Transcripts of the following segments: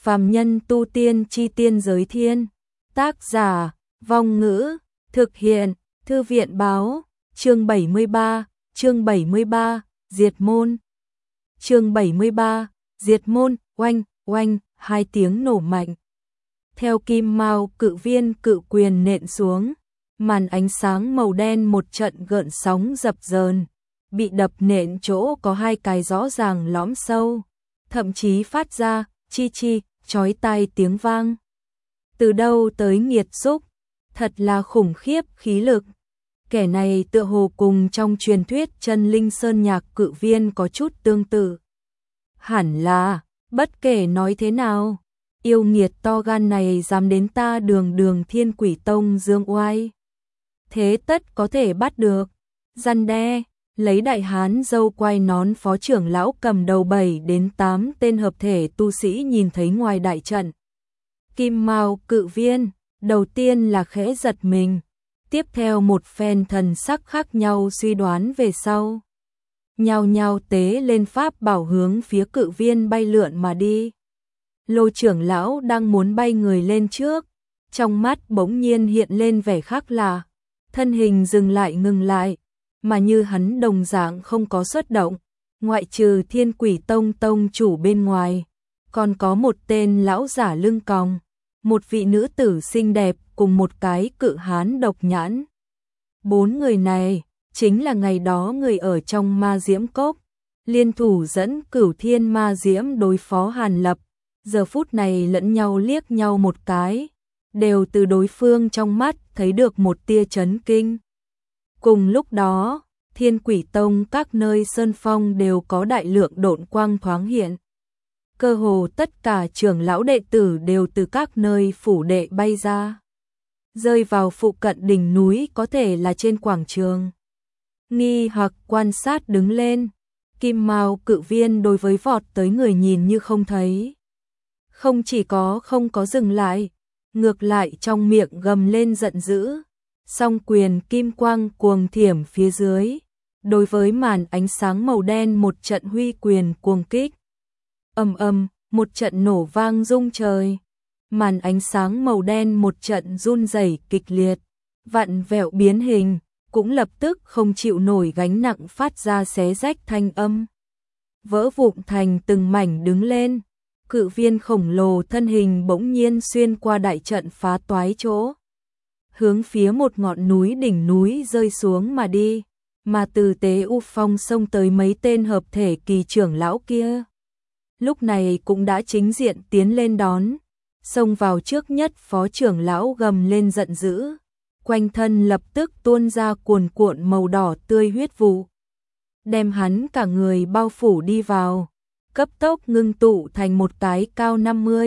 Phàm nhân tu tiên chi tiên giới thiên. Tác giả, Vong Ngữ, thực hiện, Thư viện báo, chương 73, diệt môn. Chương 73, diệt môn, oanh, oanh, hai tiếng nổ mạnh. Theo kim mao cự viên cự quyền nện xuống, màn ánh sáng màu đen một trận gợn sóng dập dờn, bị đập nện chỗ có hai cái rõ ràng lõm sâu, thậm chí phát ra chi chi, chói tai tiếng vang. Từ đâu tới nghiệt xúc, thật là khủng khiếp khí lực. Kẻ này tựa hồ cùng trong truyền thuyết chân linh sơn nhạc cự viên có chút tương tự. Hẳn là, bất kể nói thế nào, yêu nghiệt to gan này dám đến ta Đường Thiên Quỷ Tông dương oai. Thế tất có thể bắt được, răn đe, lấy đại hán râu quai nón phó trưởng lão cầm đầu 7 đến 8 tên hợp thể tu sĩ nhìn thấy ngoài đại trận. Kim mao cự viên, đầu tiên là khẽ giật mình, tiếp theo một phen thần sắc khác nhau suy đoán về sau. Nhao nhao tế lên pháp bảo hướng phía cự viên bay lượn mà đi. Lô trưởng lão đang muốn bay người lên trước, trong mắt bỗng nhiên hiện lên vẻ khác lạ, thân hình dừng lại ngừng lại, mà như hắn đồng dạng không có xuất động, ngoại trừ Thiên Quỷ Tông tông chủ bên ngoài, còn có một tên lão giả lưng còng, một vị nữ tử xinh đẹp cùng một cái cự hán độc nhãn. 4 người này chính là ngày đó người ở trong Ma Diễm Cốc, liên thủ dẫn Cửu Thiên Ma Diễm đối phó Hàn Lập, giờ phút này lẫn nhau liếc nhau một cái, đều từ đối phương trong mắt thấy được một tia chấn kinh. Cùng lúc đó, Thiên Quỷ Tông các nơi sơn phong đều có đại lượng độn quang thoáng hiện. Cơ hồ tất cả trưởng lão đệ tử đều từ các nơi phủ đệ bay ra, rơi vào phụ cận đỉnh núi, có thể là trên quảng trường. Nghi hoặc quan sát đứng lên, kim mao cự viên đối với vọt tới người nhìn như không thấy. Không chỉ có không có dừng lại, ngược lại trong miệng gầm lên giận dữ, song quyền kim quang cuồng thiểm phía dưới, đối với màn ánh sáng màu đen một trận huy quyền cuồng kích. Ầm ầm, một trận nổ vang rung trời, màn ánh sáng màu đen một trận run rẩy kịch liệt, vặn vẹo biến hình, cũng lập tức không chịu nổi gánh nặng phát ra xé rách thanh âm, vỡ vụn thành từng mảnh đứng lên. Cự viên khổng lồ thân hình bỗng nhiên xuyên qua đại trận phá toái chỗ, hướng phía một ngọn núi đỉnh núi rơi xuống mà đi, mà từ Tế U Phong xông tới mấy tên hợp thể kỳ trưởng lão kia. Lúc này cũng đã chính diện tiến lên đón, xông vào trước nhất phó trưởng lão gầm lên giận dữ, quanh thân lập tức tuôn ra cuồn cuộn màu đỏ tươi huyết vụ, đem hắn cả người bao phủ đi vào, cấp tốc ngưng tụ thành một cái cao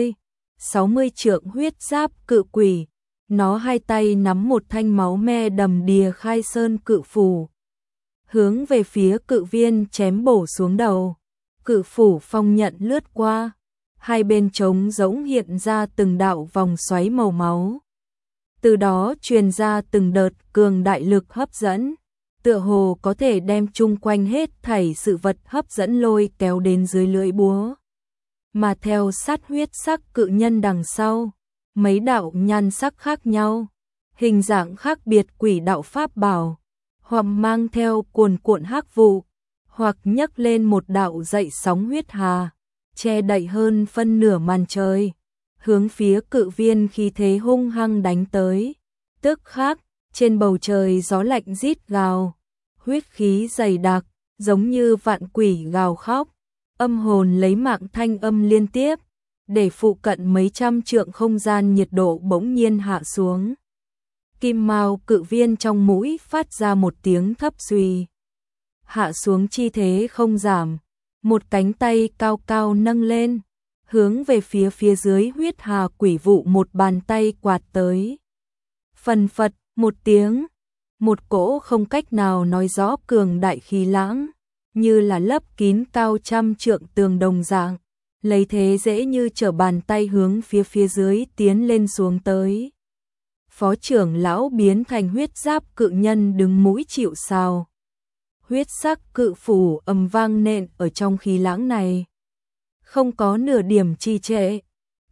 50-60 trượng huyết giáp cự quỷ. Nó hai tay nắm một thanh máu me đầm đìa khai sơn cự phù, hướng về phía cự viên chém bổ xuống đầu. Cự phủ phong nhận lướt qua, hai bên trống rỗng hiện ra từng đạo vòng xoáy màu máu. Từ đó truyền ra từng đợt cường đại lực hấp dẫn, tựa hồ có thể đem chung quanh hết thảy sự vật hấp dẫn lôi kéo đến dưới lưỡi búa. Mà theo sát huyết sắc cự nhân đằng sau, mấy đạo nhan sắc khác nhau, hình dạng khác biệt quỷ đạo pháp bảo, hoặc mang theo cuồn cuộn hắc vụ, hoặc nhấc lên một đạo dậy sóng huyết hà, che đậy hơn phân nửa màn trời, hướng phía cự viên khí thế hung hăng đánh tới. Tức khắc, trên bầu trời gió lạnh rít gào, huyết khí dày đặc, giống như vạn quỷ gào khóc, âm hồn lấy mạng thanh âm liên tiếp, để phụ cận mấy trăm trượng không gian nhiệt độ bỗng nhiên hạ xuống. Kim mao cự viên trong mũi phát ra một tiếng thấp suy. Hạ xuống chi thế không giảm, một cánh tay cao cao nâng lên, hướng về phía dưới huyết hà quỷ vụ một bàn tay quạt tới. Phần phật, một tiếng, một cỗ không cách nào nói rõ cường đại khí lãng, như là lấp kín cao trăm trượng tường đồng dạng, lấy thế dễ như trở bàn tay hướng phía dưới tiến lên xuống tới. Phó trưởng lão biến thành huyết giáp cự nhân đứng mũi chịu sào. Huyết sắc cự phủ ầm vang nện ở trong khí lãng này, không có nửa điểm trì trệ,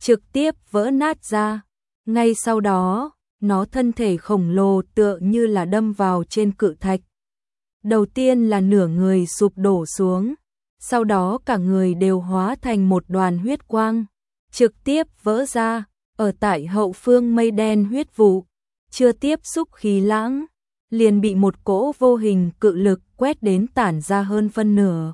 trực tiếp vỡ nát ra. Ngay sau đó, nó thân thể khổng lồ tựa như là đâm vào trên cự thạch. Đầu tiên là nửa người sụp đổ xuống, sau đó cả người đều hóa thành một đoàn huyết quang, trực tiếp vỡ ra, ở tại hậu phương mây đen huyết vụ, chưa tiếp xúc khí lãng, liền bị một cỗ vô hình cự lực quét đến tản ra hơn phân nửa.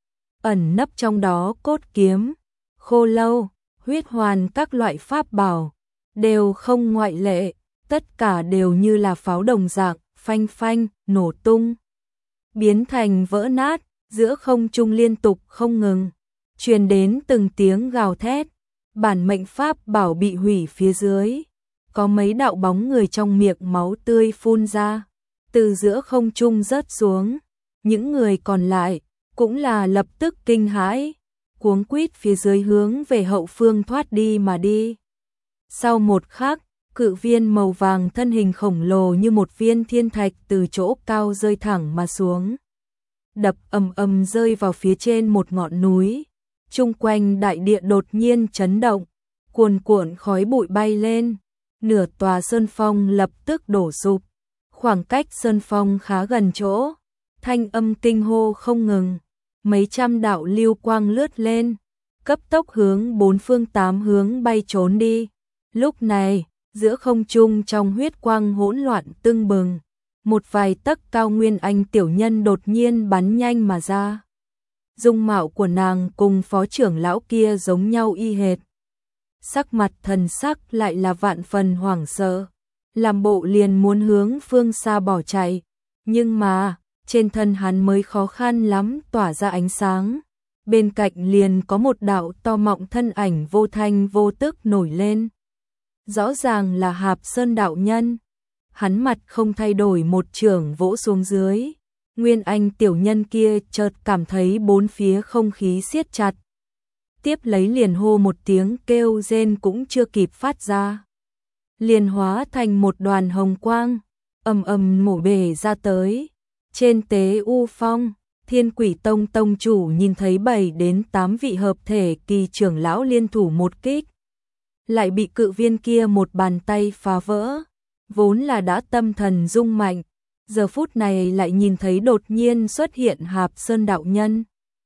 Ẩn nấp trong đó cốt kiếm, khô lâu, huyết hoàn các loại pháp bảo, đều không ngoại lệ, tất cả đều như là pháo đồng dạng, phanh phanh, nổ tung, biến thành vỡ nát, giữa không trung liên tục không ngừng, truyền đến từng tiếng gào thét, bản mệnh pháp bảo bị hủy phía dưới, có mấy đạo bóng người trong miệng máu tươi phun ra, từ giữa không trung rớt xuống, những người còn lại cũng là lập tức kinh hãi, cuống quýt phía dưới hướng về hậu phương thoát đi mà đi. Sau một khắc, cự viên màu vàng thân hình khổng lồ như một viên thiên thạch từ chỗ cao rơi thẳng mà xuống, đập ầm ầm rơi vào phía trên một ngọn núi. Chung quanh đại địa đột nhiên chấn động, cuồn cuộn khói bụi bay lên, nửa tòa sơn phong lập tức đổ sụp. Khoảng cách sơn phong khá gần chỗ, thanh âm kinh hô không ngừng, mấy trăm đạo lưu quang lướt lên, cấp tốc hướng bốn phương tám hướng bay trốn đi. Lúc này, giữa không trung trong huyết quang hỗn loạn tưng bừng, một vài tấc cao nguyên anh tiểu nhân đột nhiên bắn nhanh mà ra. Dung mạo của nàng cùng phó trưởng lão kia giống nhau y hệt. Sắc mặt thần sắc lại là vạn phần hoảng sợ, làm bộ liền muốn hướng phương xa bỏ chạy, nhưng mà, trên thân hắn mới khó khăn lắm tỏa ra ánh sáng. Bên cạnh liền có một đạo to mọng thân ảnh vô thanh vô tức nổi lên. Rõ ràng là Hạp Sơn đạo nhân. Hắn mặt không thay đổi một chưởng vỗ xuống dưới. Nguyên Anh tiểu nhân kia chợt cảm thấy bốn phía không khí siết chặt. Tiếp lấy liền hô một tiếng kêu rên cũng chưa kịp phát ra. Liền hóa thành một đoàn hồng quang, ầm ầm mổ bể ra tới. Trên tế u phong, Thiên Quỷ Tông tông chủ nhìn thấy 7 đến 8 vị hợp thể kỳ trưởng lão liên thủ một kích. Lại bị cự viên kia một bàn tay phá vỡ. Vốn là đã tâm thần rung mạnh, giờ phút này lại nhìn thấy đột nhiên xuất hiện Hạp Sơn đạo nhân.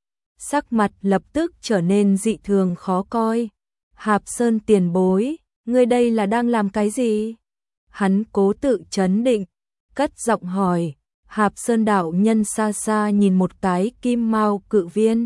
Sắc mặt lập tức trở nên dị thường khó coi. Hạp Sơn tiền bối, ngươi đây là đang làm cái gì? Hắn cố tự trấn định, cất giọng hỏi. Hạp Sơn đạo nhân xa xa nhìn một cái kim mao cự viên.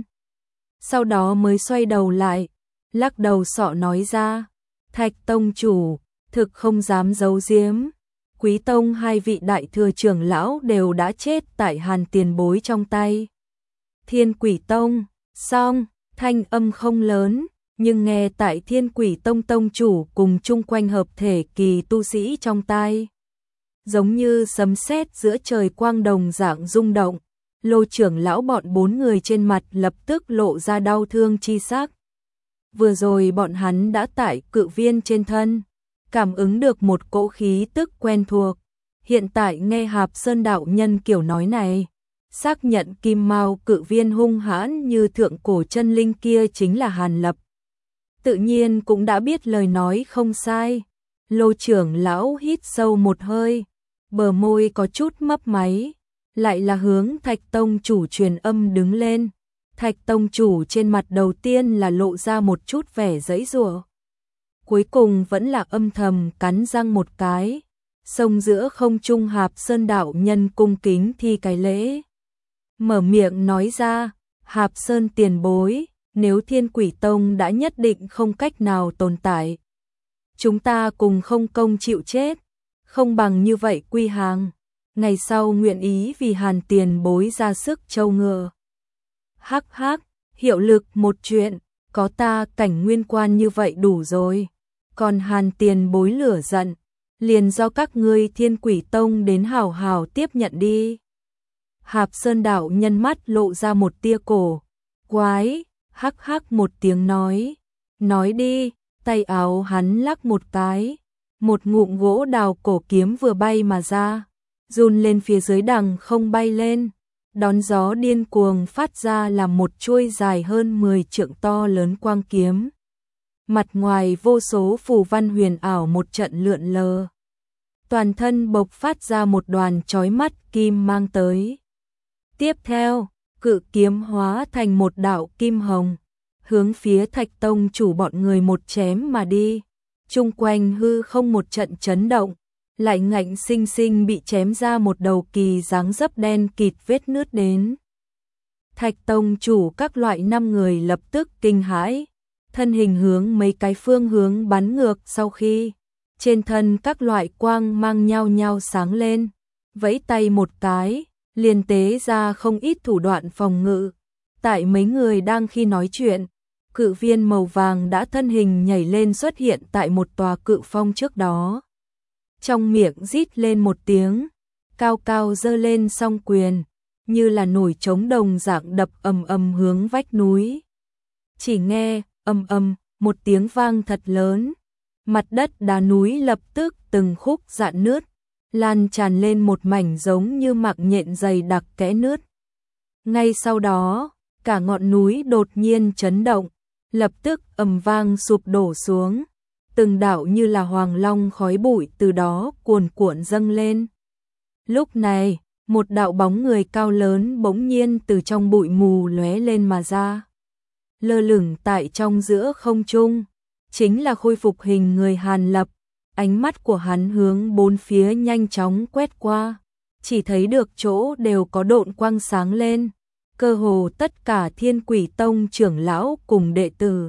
Sau đó mới xoay đầu lại, lắc đầu sọ nói ra. Thạch tông chủ, thực không dám giấu giếm. Quý tông hai vị đại thừa trưởng lão đều đã chết tại Hàn tiền bối trong tay. Thiên Quỷ Tông, song, thanh âm không lớn, nhưng nghe tại Thiên Quỷ Tông tông chủ cùng chung quanh hợp thể kỳ tu sĩ trong tai. Giống như sấm sét giữa trời quang đồng dạng rung động, Lô trưởng lão bọn 4 người trên mặt lập tức lộ ra đau thương chi sắc. Vừa rồi bọn hắn đã tại cự viên trên thân, cảm ứng được một cỗ khí tức quen thuộc. Hiện tại nghe Hạp Sơn đạo nhân kiểu nói này, xác nhận kim mao cự viên hung hãn như thượng cổ chân linh kia chính là Hàn Lập. Tự nhiên cũng đã biết lời nói không sai. Lô trưởng lão hít sâu một hơi, bờ môi có chút mấp máy, lại là hướng Thạch tông chủ truyền âm đứng lên. Thạch tông chủ trên mặt đầu tiên là lộ ra một chút vẻ giãy giụa, cuối cùng vẫn là âm thầm cắn răng một cái, xông giữa không trung Hạp Sơn đạo nhân cung kính thi cái lễ. Mở miệng nói ra, Hạp Sơn tiền bối, nếu Thiên Quỷ Tông đã nhất định không cách nào tồn tại, chúng ta cùng không công chịu chết, không bằng như vậy quy hàng, ngày sau nguyện ý vì Hàn tiền bối ra sức trâu ngựa. Hắc hắc, hiệu lực một chuyện, có ta cảnh nguyên quan như vậy đủ rồi, còn Hàn tiền bối lửa giận, liền do các ngươi Thiên Quỷ Tông đến hào hào tiếp nhận đi. Hạp Sơn đạo nhân mắt lộ ra một tia cổ quái, hắc hắc một tiếng nói đi. Tay áo hắn lắc một cái, một ngụm gỗ đào cổ kiếm vừa bay mà ra, run lên phía dưới đằng không bay lên, đón gió điên cuồng phát ra là một chuôi dài hơn 10 trượng to lớn quang kiếm. mặt ngoài vô số phù văn huyền ảo một trận lượn lờ. Toàn thân bộc phát ra một đoàn chói mắt kim mang tới. Tiếp theo, cự kiếm hóa thành một đạo kim hồng, hướng phía Thạch Tông chủ bọn người một chém mà đi. Chung quanh hư không một trận chấn động, lại ngạnh sinh sinh bị chém ra một đầu kỳ dáng dấp đen kịt vết nứt đến. Thạch Tông chủ các loại 5 người lập tức kinh hãi, thân hình hướng mấy cái phương hướng bắn ngược, sau khi trên thân các loại quang mang nhau nhau sáng lên, vẫy tay một cái, liền tế ra không ít thủ đoạn phòng ngự. Tại mấy người đang khi nói chuyện, cự viên màu vàng đã thân hình nhảy lên xuất hiện tại một tòa cự phong trước đó. Trong miệng rít lên một tiếng, cao cao giơ lên song quyền, như là nổi trống đồng dạng đập ầm ầm hướng vách núi. Chỉ nghe ầm ầm một tiếng vang thật lớn, mặt đất đá núi lập tức từng khúc rạn nứt, lan tràn lên một mảnh giống như mạng nhện dày đặc kẽ nứt. Ngay sau đó, cả ngọn núi đột nhiên chấn động, lập tức ầm vang sụp đổ xuống, từng đạo như là hoàng long khói bụi từ đó cuồn cuộn dâng lên. Lúc này, một đạo bóng người cao lớn bỗng nhiên từ trong bụi mù lóe lên mà ra. Lơ lửng tại trong giữa không trung, chính là khôi phục hình người Hàn Lập. Ánh mắt của hắn hướng bốn phía nhanh chóng quét qua, chỉ thấy được chỗ đều có độn quang sáng lên, cơ hồ tất cả Thiên Quỷ Tông trưởng lão cùng đệ tử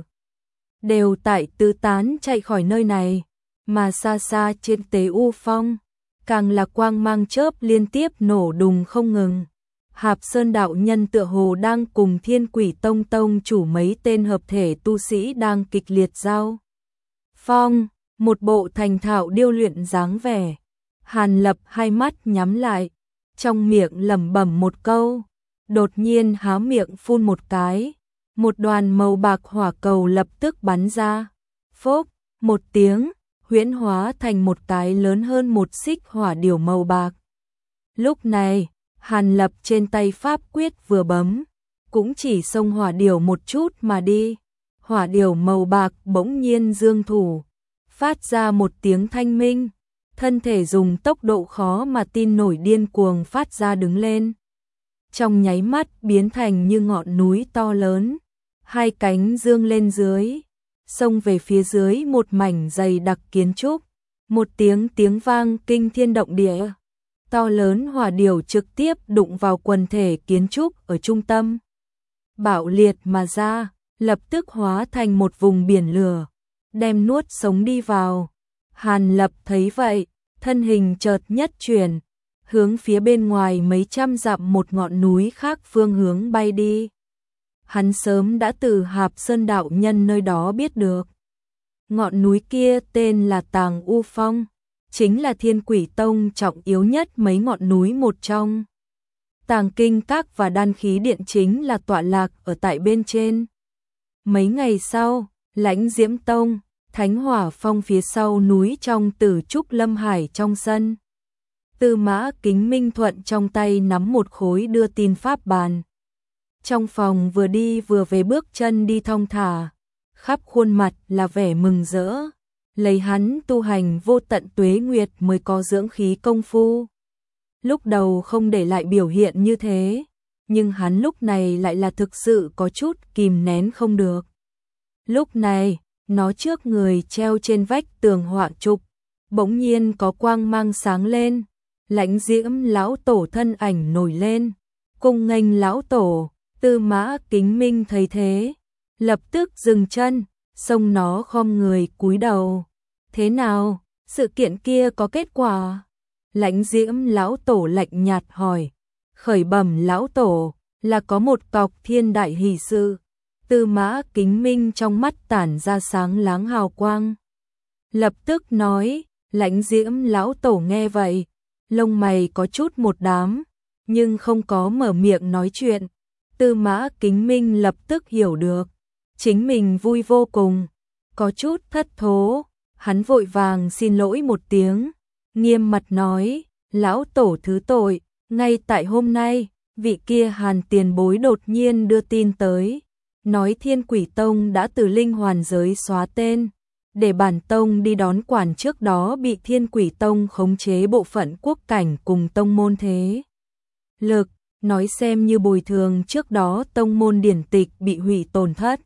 đều tại tứ tán chạy khỏi nơi này, mà xa xa trên Tế U Phong, càng là quang mang chớp liên tiếp nổ đùng không ngừng. Hạp Sơn đạo nhân tựa hồ đang cùng Thiên Quỷ Tông tông chủ mấy tên hợp thể tu sĩ đang kịch liệt giao phong, một bộ thành thạo điêu luyện dáng vẻ. Hàn Lập hai mắt nhắm lại, trong miệng lẩm bẩm một câu, đột nhiên há miệng phun một cái, một đoàn màu bạc hỏa cầu lập tức bắn ra. Phốc, một tiếng, huyễn hóa thành một cái lớn hơn một xích hỏa điểu màu bạc. Lúc này, Hàn Lập trên tay pháp quyết vừa bấm, cũng chỉ xông hỏa điểu một chút mà đi. Hỏa điểu màu bạc bỗng nhiên giương thủ, phát ra một tiếng thanh minh, thân thể dùng tốc độ khó mà tin nổi điên cuồng phát ra đứng lên. Trong nháy mắt biến thành như ngọn núi to lớn, hai cánh dương lên dưới, xông về phía dưới một mảnh dày đặc kiến trúc. Một tiếng vang kinh thiên động địa, to lớn hỏa điểu trực tiếp đụng vào quần thể kiến trúc ở trung tâm, bạo liệt mà ra, lập tức hóa thành một vùng biển lửa, đem nuốt sống đi vào. Hàn Lập thấy vậy, thân hình chợt nhất chuyển, hướng phía bên ngoài mấy trăm dặm một ngọn núi khác phương hướng bay đi. Hắn sớm đã từ Hạp Sơn đạo nhân nơi đó biết được. Ngọn núi kia tên là Tàng U Phong, chính là Thiên Quỷ Tông trọng yếu nhất mấy ngọn núi một trong. Tàng Kinh Các và Đan Khí Điện chính là tọa lạc ở tại bên trên. Mấy ngày sau, Lãnh Diễm Tông, Thánh Hỏa Phong phía sau núi trong Tử Trúc Lâm Hải trong sân. Tư Mã Kính Minh Thuận trong tay nắm một khối đưa tin pháp bàn. Trong phòng vừa đi vừa về bước chân đi thong thả, khắp khuôn mặt là vẻ mừng rỡ. Lấy hắn tu hành vô tận tuế nguyệt mới có dưỡng khí công phu. Lúc đầu không để lại biểu hiện như thế, nhưng hắn lúc này lại là thực sự có chút kìm nén không được. Lúc này, nó trước người treo trên vách tường họa trục, bỗng nhiên có quang mang sáng lên, Lãnh Diễm lão tổ thân ảnh nổi lên, cung nghênh lão tổ. Tư Mã Kính Minh thấy thế, lập tức dừng chân, xông nó khom người cúi đầu. Thế nào, sự kiện kia có kết quả? Lãnh Diễm lão tổ lạnh nhạt hỏi. Khởi bẩm lão tổ, là có một cọc thiên đại hỷ sự. Tư Mã Kính Minh trong mắt tản ra sáng láng hào quang, lập tức nói. Lãnh Diễm lão tổ nghe vậy, lông mày có chút một đám, nhưng không có mở miệng nói chuyện. Tư Mã Kính Minh lập tức hiểu được, chính mình vui vô cùng, có chút thất thố, hắn vội vàng xin lỗi một tiếng, nghiêm mặt nói, lão tổ thứ tội, ngay tại hôm nay, vị kia Hàn tiền bối đột nhiên đưa tin tới, nói Thiên Quỷ Tông đã từ linh hoàn giới xóa tên, để bản tông đi đón quản trước đó bị Thiên Quỷ Tông khống chế bộ phận quốc cảnh cùng tông môn thế lực, nói xem như bồi thường trước đó tông môn điển tịch bị hủy tổn thất.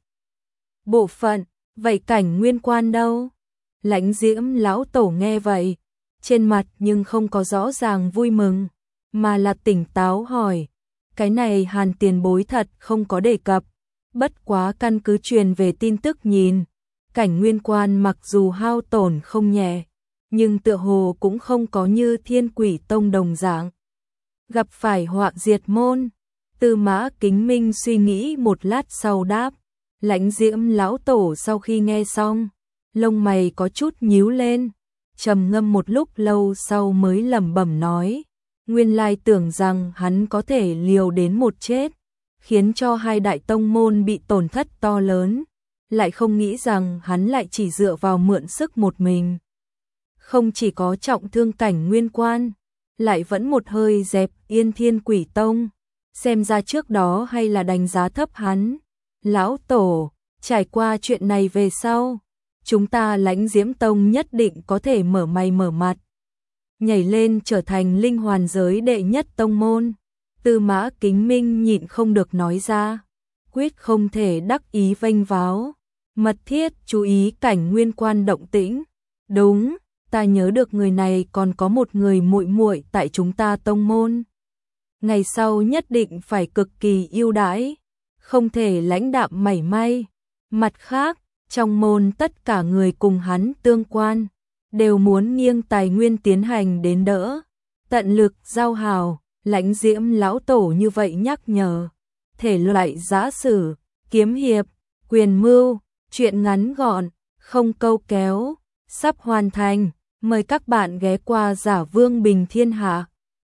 Bộ phận, vậy Cảnh Nguyên Quan đâu? Lãnh Diễm lão tổ nghe vậy, trên mặt nhưng không có rõ ràng vui mừng, mà là tỉnh táo hỏi, cái này Hàn tiền bối thật không có đề cập, bất quá căn cứ truyền về tin tức nhìn, Cảnh Nguyên Quan mặc dù hao tổn không nhẹ, nhưng tựa hồ cũng không có như Thiên Quỷ Tông đồng dạng gặp phải họa diệt môn. Tư Mã Kính Minh suy nghĩ một lát sau đáp, Lãnh Diễm lão tổ sau khi nghe xong, lông mày có chút nhíu lên, trầm ngâm một lúc lâu sau mới lẩm bẩm nói, nguyên lai tưởng rằng hắn có thể liều đến một chết, khiến cho hai đại tông môn bị tổn thất to lớn, lại không nghĩ rằng hắn lại chỉ dựa vào mượn sức một mình. Không chỉ có trọng thương Cảnh Nguyên Quan, lại vẫn một hơi dẹp yên Thiên Quỷ Tông, xem ra trước đó hay là đánh giá thấp hắn. Lão tổ, trải qua chuyện này về sau, chúng ta Lãnh Diễm Tông nhất định có thể mở mày mở mặt, nhảy lên trở thành linh hoàn giới đệ nhất tông môn. Tư Mã Kính Minh nhịn không được nói ra, quyết không thể đắc ý vênh váo, mật thiết chú ý Cảnh Nguyên Quan động tĩnh. Đúng, ta nhớ được người này còn có một người muội muội tại chúng ta tông môn, ngày sau nhất định phải cực kỳ ưu đãi, không thể lãnh đạm mảy may. Mặt khác, trong môn tất cả người cùng hắn tương quan, đều muốn nghiêng tài nguyên tiến hành đến đỡ, tận lực giao hảo. Lãnh Diễm lão tổ như vậy nhắc nhở, thể loại giã sử, kiếm hiệp, quyền mưu, truyện ngắn gọn, không câu kéo, sắp hoàn thành, mời các bạn ghé qua Giả Vương Bình Thiên Hạ.